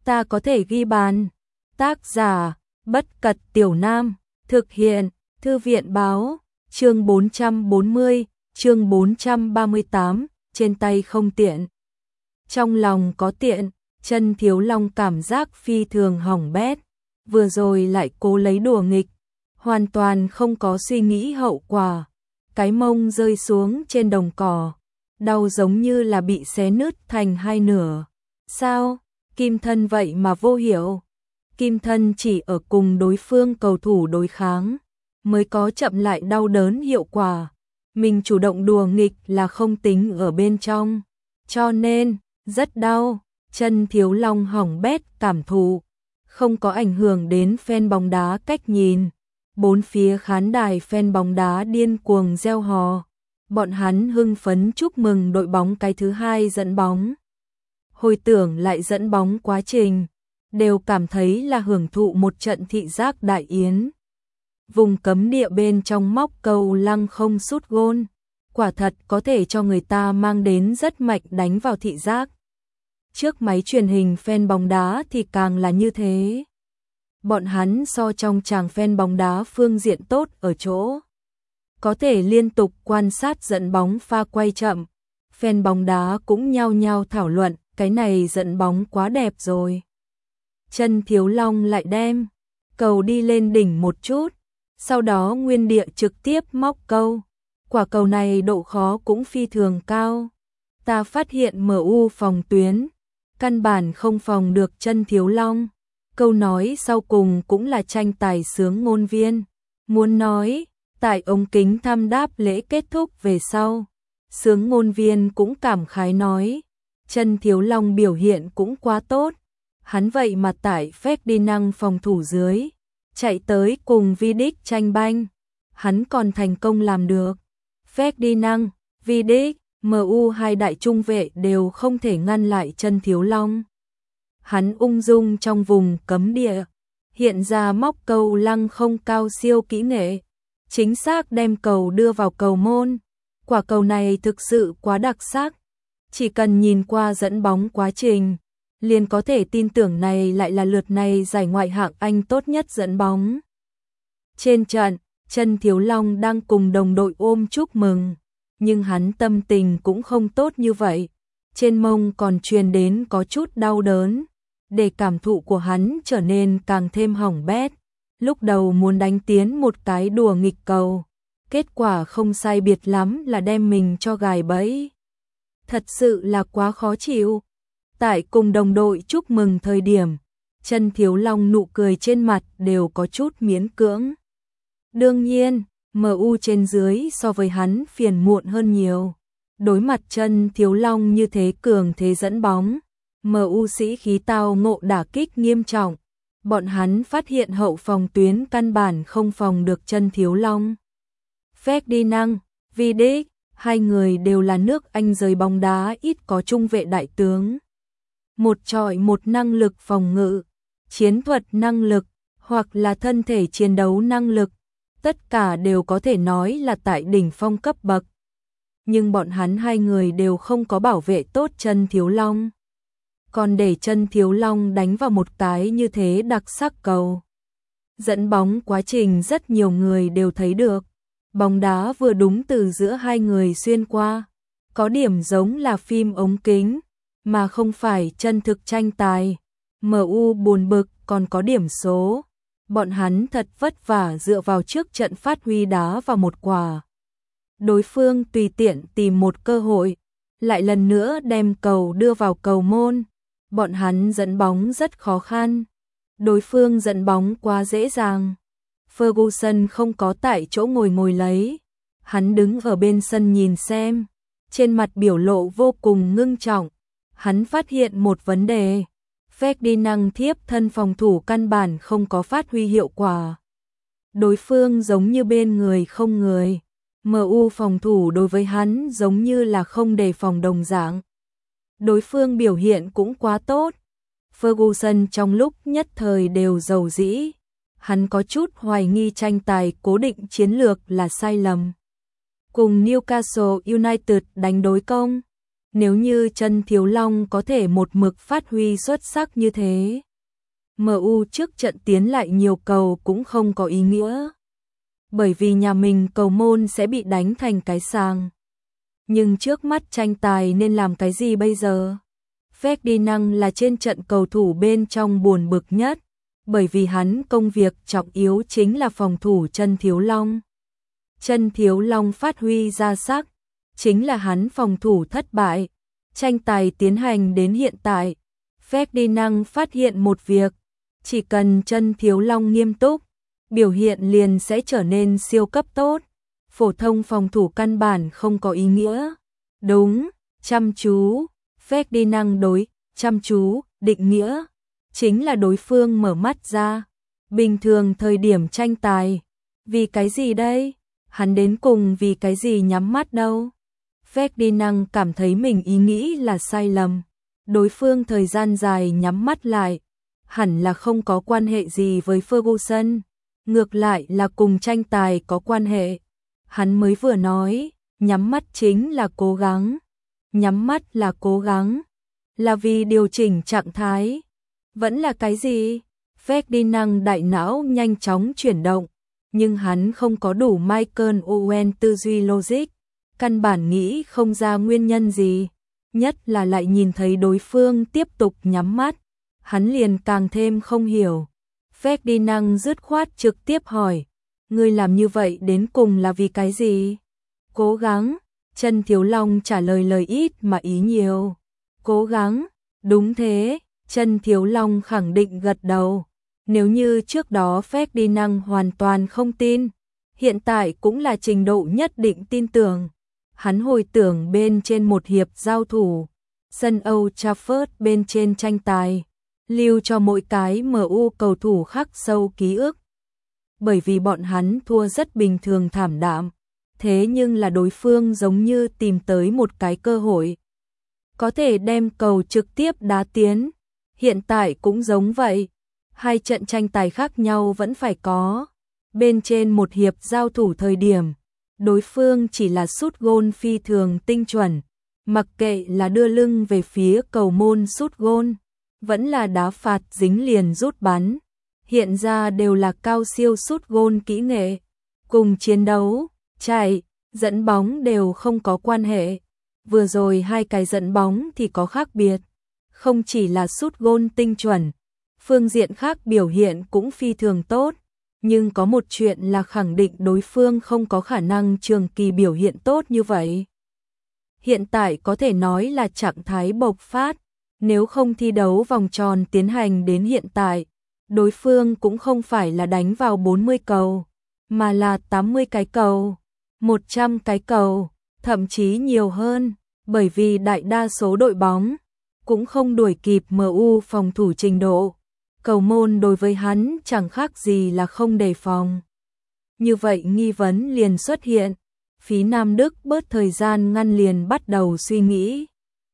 ta có thể ghi bàn. Tác giả, Bất Cật Tiểu Nam, thực hiện, Thư viện báo, chương 440, chương 438, trên tay không tiện. Trong lòng có tiện, Chân Thiếu Long cảm giác phi thường hỏng bét, vừa rồi lại cố lấy đùa nghịch, hoàn toàn không có suy nghĩ hậu quả. Cái mông rơi xuống trên đồng cỏ, đau giống như là bị xé nứt thành hai nửa. Sao? Kim Thân vậy mà vô hiểu. Kim Thân chỉ ở cùng đối phương cầu thủ đối kháng, mới có chậm lại đau đớn hiệu quả. Mình chủ động đùa nghịch là không tính ở bên trong, cho nên, rất đau. Chân Thiếu Long hỏng bét cảm thụ, không có ảnh hưởng đến fan bóng đá cách nhìn. Bốn phía khán đài fan bóng đá điên cuồng reo hò. Bọn hắn hưng phấn chúc mừng đội bóng cái thứ hai dẫn bóng. Hồi tưởng lại dẫn bóng quá trình, đều cảm thấy là hưởng thụ một trận thị giác đại yến. Vùng cấm địa bên trong móc cầu lăng không sút gôn, quả thật có thể cho người ta mang đến rất mạnh đánh vào thị giác. Trước máy truyền hình fan bóng đá thì càng là như thế. Bọn hắn so trong tràng fan bóng đá phương diện tốt ở chỗ có thể liên tục quan sát dẫn bóng pha quay chậm. Fan bóng đá cũng nhao nhao thảo luận, cái này dẫn bóng quá đẹp rồi. Chân Thiếu Long lại đem cầu đi lên đỉnh một chút, sau đó nguyên địa trực tiếp móc câu. Quả cầu này độ khó cũng phi thường cao. Ta phát hiện MU phòng tuyến, căn bản không phòng được Chân Thiếu Long. Câu nói sau cùng cũng là tranh tài sướng ngôn viên muốn nói. Tại ống kính thăm đáp lễ kết thúc về sau, sướng ngôn viên cũng cảm khái nói, Chân Thiếu Long biểu hiện cũng quá tốt. Hắn vậy mà tại Ferdinand phòng thủ dưới, chạy tới cùng Vidic tranh banh. Hắn còn thành công làm được. Ferdinand, Vidic, MU hai đại trung vệ đều không thể ngăn lại Chân Thiếu Long. Hắn ung dung trong vùng cấm địa, hiện ra móc cầu lăng không cao siêu kỹ nghệ, chính xác đem cầu đưa vào cầu môn. Quả cầu này thực sự quá đặc sắc, chỉ cần nhìn qua dẫn bóng quá trình, liền có thể tin tưởng này lại là lượt này giải ngoại hạng Anh tốt nhất dẫn bóng. Trên trận, Chân Thiếu Long đang cùng đồng đội ôm chúc mừng, nhưng hắn tâm tình cũng không tốt như vậy, trên mông còn truyền đến có chút đau đớn, để cảm thụ của hắn trở nên càng thêm hỏng bét. Lúc đầu muốn đánh tiến một cái đùa nghịch cầu, kết quả không sai biệt lắm là đem mình cho gài bẫy. Thật sự là quá khó chịu. Tại cùng đồng đội chúc mừng thời điểm, Chân Thiếu Long nụ cười trên mặt đều có chút miễn cưỡng. Đương nhiên, MU trên dưới so với hắn phiền muộn hơn nhiều. Đối mặt Chân Thiếu Long như thế cường thế dẫn bóng, MU sĩ khí tao ngộ đả kích nghiêm trọng. Bọn hắn phát hiện hậu phòng tuyến căn bản không phòng được Chân Thiếu Long. Ferdinand, Vidic, hai người đều là nước Anh giới bóng đá ít có trung vệ đại tướng. Một trọi một năng lực phòng ngự, chiến thuật năng lực, hoặc là thân thể chiến đấu năng lực, tất cả đều có thể nói là tại đỉnh phong cấp bậc. Nhưng bọn hắn hai người đều không có bảo vệ tốt Chân Thiếu Long. Còn để Chân Thiếu Long đánh vào một cái như thế đặc sắc cầu. Dẫn bóng quá trình rất nhiều người đều thấy được. Bóng đá vừa đúng từ giữa hai người xuyên qua. Có điểm giống là phim ống kính, mà không phải chân thực tranh tài. MU buồn bực còn có điểm số. Bọn hắn thật vất vả dựa vào trước trận phát huy đá vào một quả. Đối phương tùy tiện tìm một cơ hội, lại lần nữa đem cầu đưa vào cầu môn. Bọn hắn dẫn bóng rất khó khăn. Đối phương dẫn bóng quá dễ dàng. Ferguson không có tại chỗ ngồi lấy. Hắn đứng ở bên sân nhìn xem. Trên mặt biểu lộ vô cùng ngưng trọng. Hắn phát hiện một vấn đề. Ferdinand thiếp thân phòng thủ căn bản không có phát huy hiệu quả. Đối phương giống như bên người không người. MU phòng thủ đối với hắn giống như là không đề phòng đồng dạng. Đối phương biểu hiện cũng quá tốt. Ferguson trong lúc nhất thời đều dầu dĩ. Hắn có chút hoài nghi tranh tài cố định chiến lược là sai lầm. Cùng Newcastle United đánh đối công, Nếu như Chân Thiếu Long có thể một mực phát huy xuất sắc như thế, MU trước trận tiến lại nhiều cầu cũng không có ý nghĩa. Bởi vì nhà mình cầu môn sẽ bị đánh thành cái sàng. Nhưng trước mắt tranh tài nên làm cái gì bây giờ? Ferdinand là trên trận cầu thủ bên trong buồn bực nhất, bởi vì hắn công việc trọng yếu chính là phòng thủ Chân Thiếu Long. Chân Thiếu Long phát huy ra sắc, chính là hắn phòng thủ thất bại. Tranh tài tiến hành đến hiện tại, Ferdinand phát hiện một việc, chỉ cần Chân Thiếu Long nghiêm túc, biểu hiện liền sẽ trở nên siêu cấp tốt. Phổ thông phòng thủ căn bản không có ý nghĩa. Đúng, chăm chú, Ferdinand đối, chăm chú, định nghĩa, chính là đối phương mở mắt ra. Bình thường thời điểm tranh tài, vì cái gì đây? Hắn đến cùng vì cái gì nhắm mắt đâu? Ferdinand cảm thấy mình ý nghĩ là sai lầm. Đối phương thời gian dài nhắm mắt lại, hẳn là không có quan hệ gì với Ferguson. Ngược lại là cùng tranh tài có quan hệ. Hắn mới vừa nói, nhắm mắt chính là cố gắng. Nhắm mắt là cố gắng, là vì điều chỉnh trạng thái. Vẫn là cái gì? Ferdinand đại não nhanh chóng chuyển động, nhưng hắn không có đủ Michael Owen tư duy logic, căn bản nghĩ không ra nguyên nhân gì, nhất là lại nhìn thấy đối phương tiếp tục nhắm mắt, hắn liền càng thêm không hiểu. Ferdinand dứt khoát trực tiếp hỏi, ngươi làm như vậy đến cùng là vì cái gì? Cố gắng. Chân Thiếu Long trả lời lời ít mà ý nhiều. Cố gắng. Đúng thế. Chân Thiếu Long khẳng định gật đầu. Nếu như trước đó Ferdinand hoàn toàn không tin, hiện tại cũng là trình độ nhất định tin tưởng. Hắn hồi tưởng bên trên một hiệp giao thủ, sân Old Trafford bên trên tranh tài, lưu cho mỗi cái MU cầu thủ khắc sâu ký ức. Bởi vì bọn hắn thua rất bình thường thảm đạm, thế nhưng là đối phương giống như tìm tới một cái cơ hội, có thể đem cầu trực tiếp đá tiến. Hiện tại cũng giống vậy, hai trận tranh tài khác nhau vẫn phải có. Bên trên một hiệp giao thủ thời điểm, đối phương chỉ là sút gôn phi thường tinh chuẩn, mặc kệ là đưa lưng về phía cầu môn sút gôn, vẫn là đá phạt dính liền rút bắn, hiện ra đều là cao siêu sút gôn kỹ nghệ, cùng chiến đấu, chạy, dẫn bóng đều không có quan hệ. Vừa rồi hai cái dẫn bóng thì có khác biệt, không chỉ là sút gôn tinh chuẩn, phương diện khác biểu hiện cũng phi thường tốt, nhưng có một chuyện là khẳng định đối phương không có khả năng trường kỳ biểu hiện tốt như vậy. Hiện tại có thể nói là trạng thái bộc phát, nếu không thi đấu vòng tròn tiến hành đến hiện tại, đối phương cũng không phải là đánh vào 40 cầu, mà là 80 cái cầu, 100 cái cầu, thậm chí nhiều hơn, bởi vì đại đa số đội bóng cũng không đuổi kịp MU phòng thủ trình độ. Cầu môn đối với hắn chẳng khác gì là không đề phòng. Như vậy nghi vấn liền xuất hiện, phía Nam Đức bớt thời gian ngăn liền bắt đầu suy nghĩ.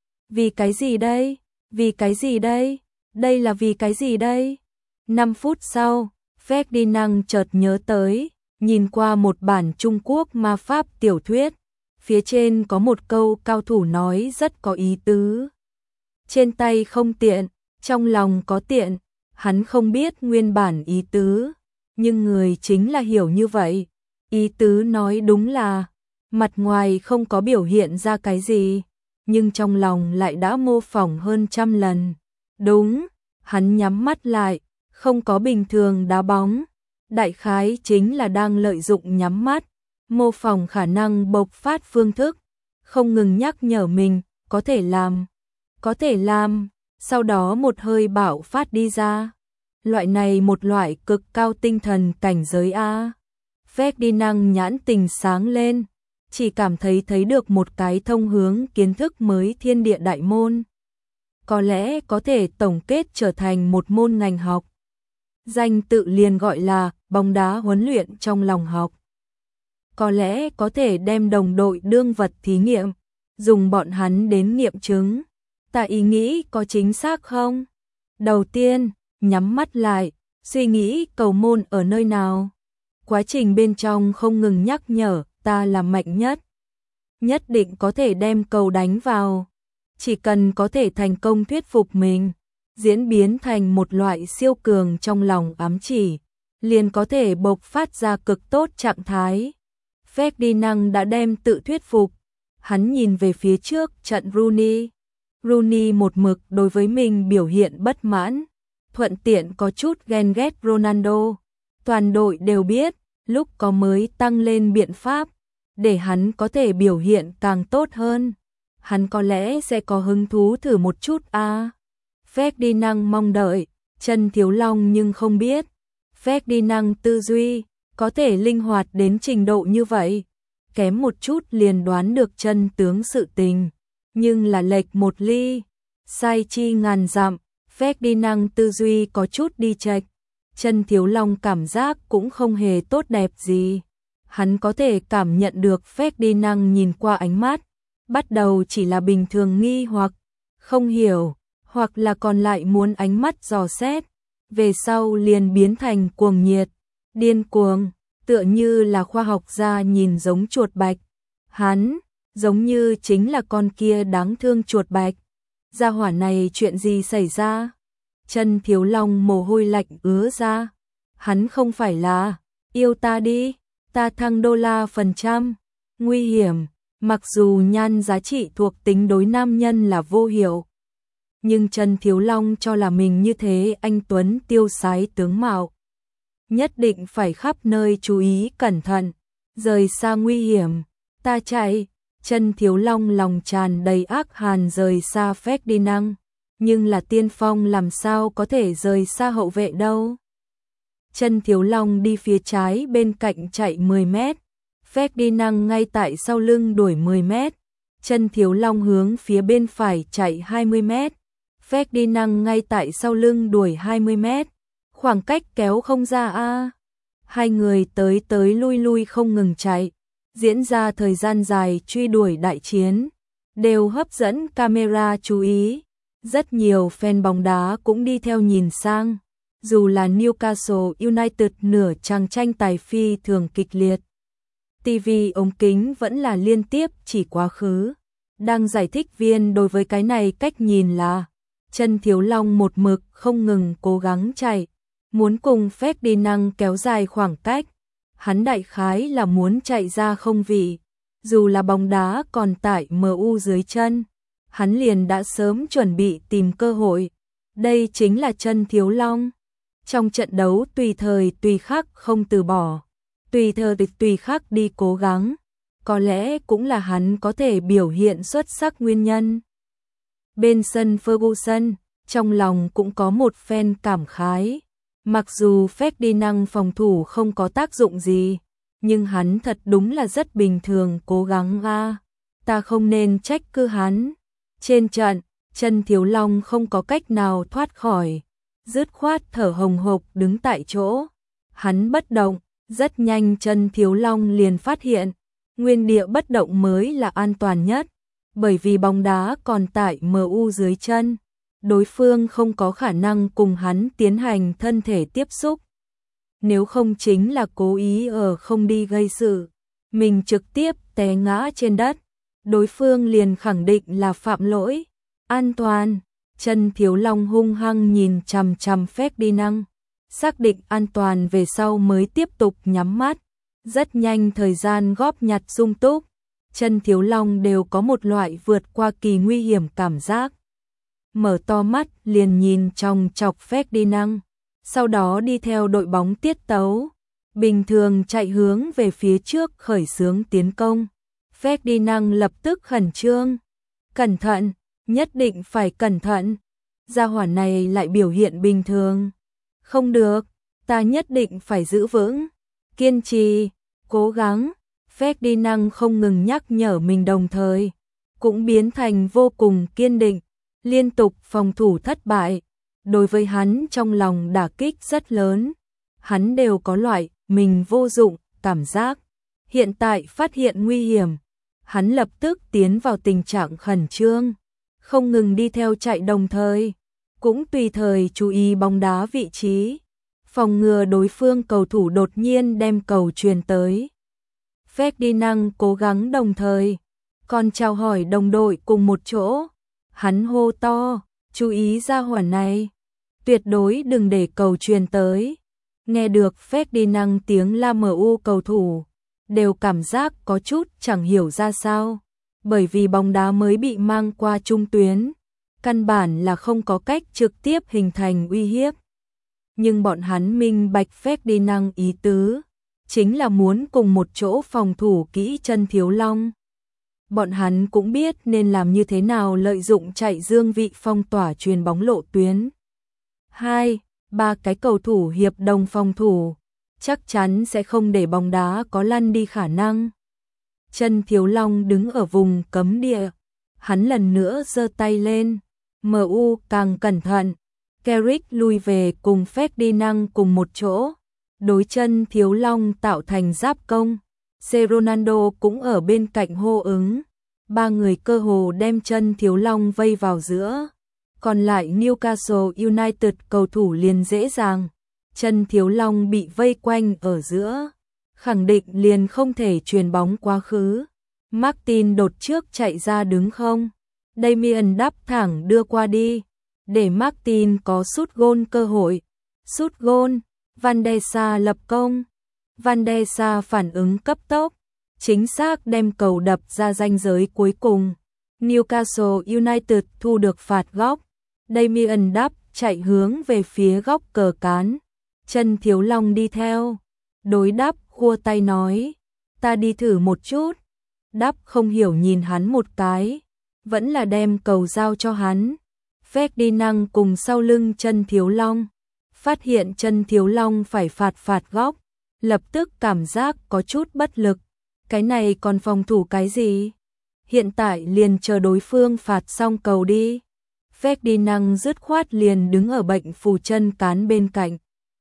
Vì cái gì đây? Vì cái gì đây? Đây là vì cái gì đây? 5 phút sau, Ferdinand chợt nhớ tới, nhìn qua một bản Trung Quốc ma pháp tiểu thuyết, phía trên có một câu cao thủ nói rất có ý tứ. Trên tay không tiện, trong lòng có tiện. Hắn không biết nguyên bản ý tứ, nhưng người chính là hiểu như vậy. Ý tứ nói đúng là, mặt ngoài không có biểu hiện ra cái gì, nhưng trong lòng lại đã mô phỏng hơn 100 lần. Đúng, hắn nhắm mắt lại, không có bình thường đá bóng. Đại khái chính là đang lợi dụng nhắm mắt, mô phỏng khả năng bộc phát phương thức, không ngừng nhắc nhở mình, có thể làm. Sau đó một hơi bạo phát đi ra. Loại này một loại cực cao tinh thần cảnh giới A. Ferdinand nhãn tình sáng lên, chỉ cảm thấy được một cái thông hướng kiến thức mới thiên địa đại môn. Có lẽ có thể tổng kết trở thành một môn ngành học. Danh tự liền gọi là bóng đá huấn luyện trong lòng học. Có lẽ có thể đem đồng đội đương vật thí nghiệm, dùng bọn hắn đến nghiệm chứng. Ta ý nghĩ có chính xác không? Đầu tiên, nhắm mắt lại, suy nghĩ cầu môn ở nơi nào. Quá trình bên trong không ngừng nhắc nhở, ta là mạnh nhất. Nhất định có thể đem cầu đánh vào. chỉ cần có thể thành công thuyết phục mình, diễn biến thành một loại siêu cường trong lòng ám chỉ, liền có thể bộc phát ra cực tốt trạng thái. Ferdinand đã đem tự thuyết phục, hắn nhìn về phía trước trận Rooney. Rooney một mực đối với mình biểu hiện bất mãn, thuận tiện có chút ghen ghét Ronaldo. Toàn đội đều biết, lúc có mới tăng lên biện pháp, để hắn có thể biểu hiện càng tốt hơn. Hắn có lẽ sẽ có hứng thú thử một chút à. Ferdinand mong đợi, Trần Thiếu Long nhưng không biết. Ferdinand tư duy, có thể linh hoạt đến trình độ như vậy. Kém một chút liền đoán được chân tướng sự tình. Nhưng là lệch một ly, sai chi ngàn dặm, Ferdinand tư duy có chút đi chệch. Trần Thiếu Long cảm giác cũng không hề tốt đẹp gì. Hắn có thể cảm nhận được Ferdinand nhìn qua ánh mắt, bắt đầu chỉ là bình thường nghi hoặc không hiểu, hoặc là còn lại muốn ánh mắt dò xét, về sau liền biến thành cuồng nhiệt, điên cuồng, tựa như là khoa học gia nhìn giống chuột bạch. Hắn, giống như chính là con kia đáng thương chuột bạch. Gia hỏa này chuyện gì xảy ra? Trần Thiếu Long mồ hôi lạnh ứa ra. Hắn không phải là, yêu ta đi, ta thăng $%, nguy hiểm, mặc dù nhan giá trị thuộc tính đối nam nhân là vô hiệu. Nhưng Trần Thiếu Long cho là mình như thế anh tuấn tiêu sái tướng mạo. Nhất định phải khắp nơi chú ý cẩn thận, rời xa nguy hiểm, ta chạy. Trần Thiếu Long lòng tràn đầy ác hàn rời xa Ferdinand, nhưng là tiên phong làm sao có thể rời xa hậu vệ đâu. Trần Thiếu Long đi phía trái bên cạnh chạy 10 mét, Ferdinand ngay tại sau lưng đuổi 10 mét. Trần Thiếu Long hướng phía bên phải chạy 20 mét, Ferdinand ngay tại sau lưng đuổi 20 mét. Khoảng cách kéo không ra a. Hai người tới tới lui lui không ngừng chạy, diễn ra thời gian dài truy đuổi đại chiến, đều hấp dẫn camera chú ý. Rất nhiều fan bóng đá cũng đi theo nhìn sang, dù là Newcastle United nửa chàng tranh tài phi thường kịch liệt. TV ống kính vẫn là liên tiếp chỉ quá khứ. Đang giải thích viên đối với cái này cách nhìn là, Trần Thiếu Long một mực không ngừng cố gắng chạy, muốn cùng Ferdinand kéo dài khoảng cách. Hắn đại khái là muốn chạy ra không vị, dù là bóng đá còn tại MU dưới chân, hắn liền đã sớm chuẩn bị tìm cơ hội. Đây chính là Trần Thiếu Long. Trong trận đấu tùy thời tùy khắc không từ bỏ, tùy thời tùy khắc đi cố gắng, có lẽ cũng là hắn có thể biểu hiện xuất sắc nguyên nhân. Bên sân Ferguson, trong lòng cũng có một phen cảm khái. Mặc dù Ferdinand phòng thủ không có tác dụng gì, nhưng hắn thật đúng là rất bình thường cố gắng a. Ta không nên trách cứ hắn. Trên trận, Trần Thiếu Long không có cách nào thoát khỏi, dứt khoát thở hồng hộc đứng tại chỗ. Hắn bất động, rất nhanh Trần Thiếu Long liền phát hiện, nguyên địa bất động mới là an toàn nhất, bởi vì bóng đá còn tại MU dưới chân. Đối phương không có khả năng cùng hắn tiến hành thân thể tiếp xúc. Nếu không chính là cố ý ở không đi gây sự, mình trực tiếp té ngã trên đất, đối phương liền khẳng định là phạm lỗi. An toàn, Trần Thiếu Long hung hăng nhìn chằm chằm Ferdinand, xác định an toàn về sau mới tiếp tục nhắm mắt. Rất nhanh thời gian góp nhặt sung túc, Trần Thiếu Long đều có một loại vượt qua kỳ nguy hiểm cảm giác. Mở to mắt liền nhìn trong chọc Ferdinand, sau đó đi theo đội bóng tiết tấu, bình thường chạy hướng về phía trước khởi xướng tiến công. Ferdinand lập tức khẩn trương, cẩn thận, nhất định phải cẩn thận. Gia hỏa này lại biểu hiện bình thường. Không được, ta nhất định phải giữ vững, kiên trì, cố gắng. Ferdinand không ngừng nhắc nhở mình đồng thời, cũng biến thành vô cùng kiên định. Liên tục phòng thủ thất bại, đối với hắn trong lòng đả kích rất lớn. Hắn đều có loại mình vô dụng cảm giác. Hiện tại phát hiện nguy hiểm, hắn lập tức tiến vào tình trạng khẩn trương, không ngừng đi theo chạy đồng thời, cũng tùy thời chú ý bóng đá vị trí, phòng ngừa đối phương cầu thủ đột nhiên đem cầu truyền tới. Ferdinand cố gắng đồng thời, còn chào hỏi đồng đội cùng một chỗ. Hắn hô to, chú ý ra hỏa này, tuyệt đối đừng để cầu truyền tới. Nghe được Ferdinand tiếng la MU cầu thủ, đều cảm giác có chút chẳng hiểu ra sao, bởi vì bóng đá mới bị mang qua trung tuyến, căn bản là không có cách trực tiếp hình thành uy hiếp. Nhưng bọn hắn minh bạch Ferdinand ý tứ, chính là muốn cùng một chỗ phòng thủ kỹ chân Thiếu Long. Bọn hắn cũng biết nên làm như thế nào lợi dụng chạy dương vị phong tỏa truyền bóng lộ tuyến. 2-3 cái cầu thủ hiệp đồng phòng thủ, chắc chắn sẽ không để bóng đá có lăn đi khả năng. Chân Thiếu Long đứng ở vùng cấm địa, hắn lần nữa giơ tay lên, MU càng cẩn thận, Carrick lui về cùng Ferdinand cùng một chỗ, đối chân Thiếu Long tạo thành giáp công. Ronaldo cũng ở bên cạnh hô ứng, ba người cơ hồ đem chân Thiếu Long vây vào giữa. Còn lại Newcastle United cầu thủ liền dễ dàng, chân Thiếu Long bị vây quanh ở giữa, khẳng định liền không thể truyền bóng quá khứ. Martin đột trước chạy ra đứng không, Damien đáp thẳng đưa qua đi, để Martin có sút gôn cơ hội. Sút gôn, Van der Sar lập công, Van der Sar phản ứng cấp tốc, chính xác đem cầu đập ra ranh giới cuối cùng. Newcastle United thu được phạt góc, Damien đáp chạy hướng về phía góc cờ cán, chân Thiếu Long đi theo, đối đáp khua tay nói, ta đi thử một chút. Đáp không hiểu nhìn hắn một cái, vẫn là đem cầu giao cho hắn. Ferdinand cùng sau lưng chân Thiếu Long, phát hiện chân Thiếu Long phải phạt góc, lập tức cảm giác có chút bất lực, cái này còn phòng thủ cái gì? Hiện tại liền chờ đối phương phạt xong cầu đi. Ferdinand dứt khoát liền đứng ở bệnh phù chân cán bên cạnh.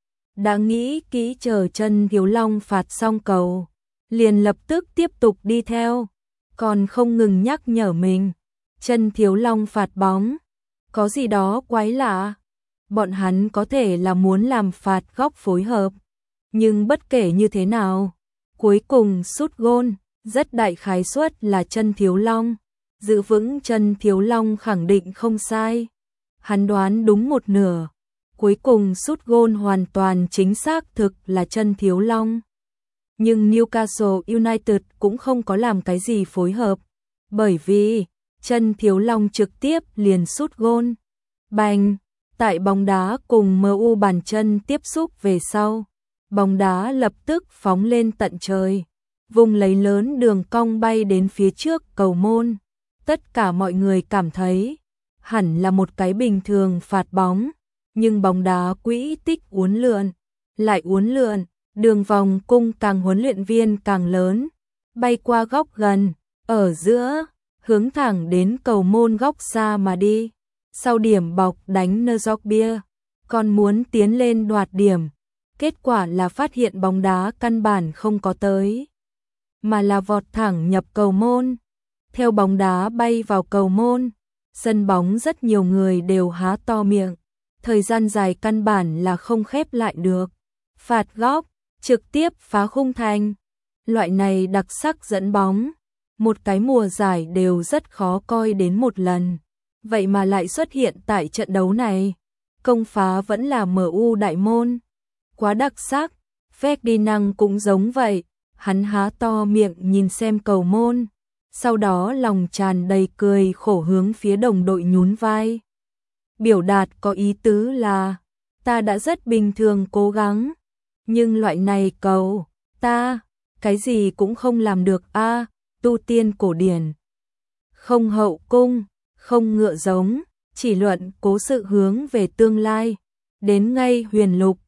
Đã nghĩ kỹ chờ chân Thiếu Long phạt xong cầu, liền lập tức tiếp tục đi theo, còn không ngừng nhắc nhở mình. Chân Thiếu Long phạt bóng, có gì đó quái lạ. Bọn hắn có thể là muốn làm phạt góc phối hợp, nhưng bất kể như thế nào, cuối cùng sút gôn, rất đại khái suất là chân Thiếu Long. Giữ vững chân Thiếu Long khẳng định không sai. Hắn đoán đúng một nửa. Cuối cùng sút gôn hoàn toàn chính xác thực là chân Thiếu Long. Nhưng Newcastle United cũng không có làm cái gì phối hợp, bởi vì chân Thiếu Long trực tiếp liền sút gôn. Bành! Tại bóng đá cùng MU bàn chân tiếp xúc về sau, bóng đá lập tức phóng lên tận trời, vùng lấy lớn đường cong bay đến phía trước cầu môn. Tất cả mọi người cảm thấy hẳn là một cái bình thường phạt bóng, nhưng bóng đá quỹ tích uốn lượn, lại uốn lượn, đường vòng cung càng huấn luyện viên càng lớn, bay qua góc gần, ở giữa, hướng thẳng đến cầu môn góc xa mà đi. Sau điểm bọc đánh Nzogbia, còn muốn tiến lên đoạt điểm, kết quả là phát hiện bóng đá căn bản không có tới, mà là vọt thẳng nhập cầu môn. Theo bóng đá bay vào cầu môn, sân bóng rất nhiều người đều há to miệng, thời gian dài căn bản là không khép lại được. Phạt góc, trực tiếp phá khung thành. Loại này đặc sắc dẫn bóng, một cái mùa giải đều rất khó coi đến một lần. Vậy mà lại xuất hiện tại trận đấu này. Công phá vẫn là MU đại môn. Quá đặc sắc. Ferdinand cũng giống vậy, hắn há to miệng nhìn xem cầu môn, sau đó lòng tràn đầy cười khổ hướng phía đồng đội nhún vai. Biểu đạt có ý tứ là, ta đã rất bình thường cố gắng, nhưng loại này cầu, ta, cái gì cũng không làm được a. Tu tiên cổ điển. Không hậu cung, không ngựa giống, chỉ luận cố sự hướng về tương lai, đến ngay huyền lục.